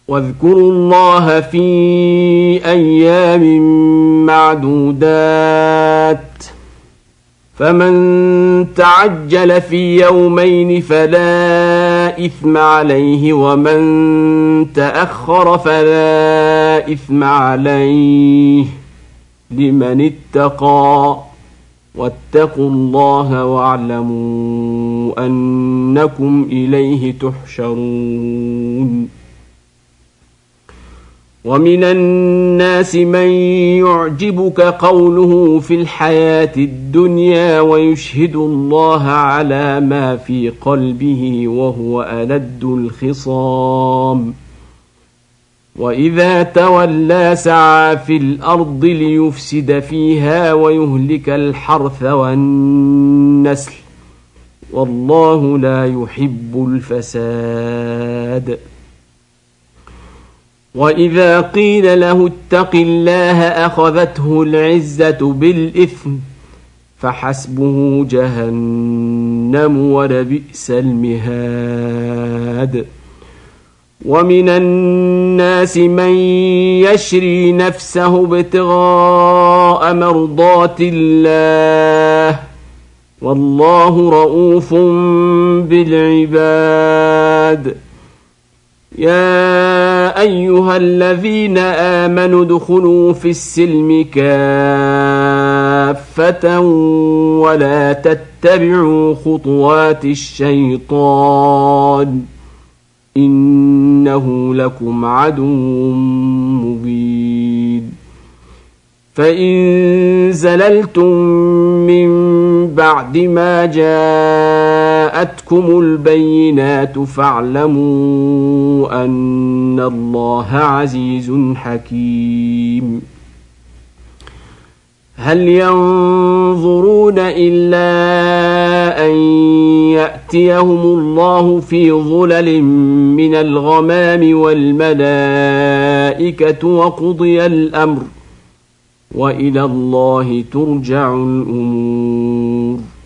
واذكروا الله في أيام معدودات فمن تعجل في يومين فلا إثم عليه ومن تأخر فلا إثم عليه لمن اتقى واتقوا الله واعلموا أنكم إليه تحشرون. ومن الناس من يعجبك قوله في الحياة الدنيا ويشهد الله على ما في قلبه وهو ألد الخصام وإذا تولى سعى في الأرض ليفسد فيها ويهلك الحرث والنسل والله لا يحب الفساد. وإذا قيل له اتق الله أخذته العزة بالإثم فحسبه جهنم ولبئس المهاد. ومن الناس من يشري نفسه ابتغاء مرضات الله والله رؤوف بالعباد. يا أيها الذين آمنوا ادخلوا في السلم كافة ولا تتبعوا خطوات الشيطان إنه لكم عدو مبين. فإن زللتم من بعد ما جاءتكم البينات فاعلموا أن الله عزيز حكيم. هل ينظرون إلا أن يأتيهم الله في ظلل من الغمام والملائكة وقضي الأمر وإلى الله ترجع الأمور.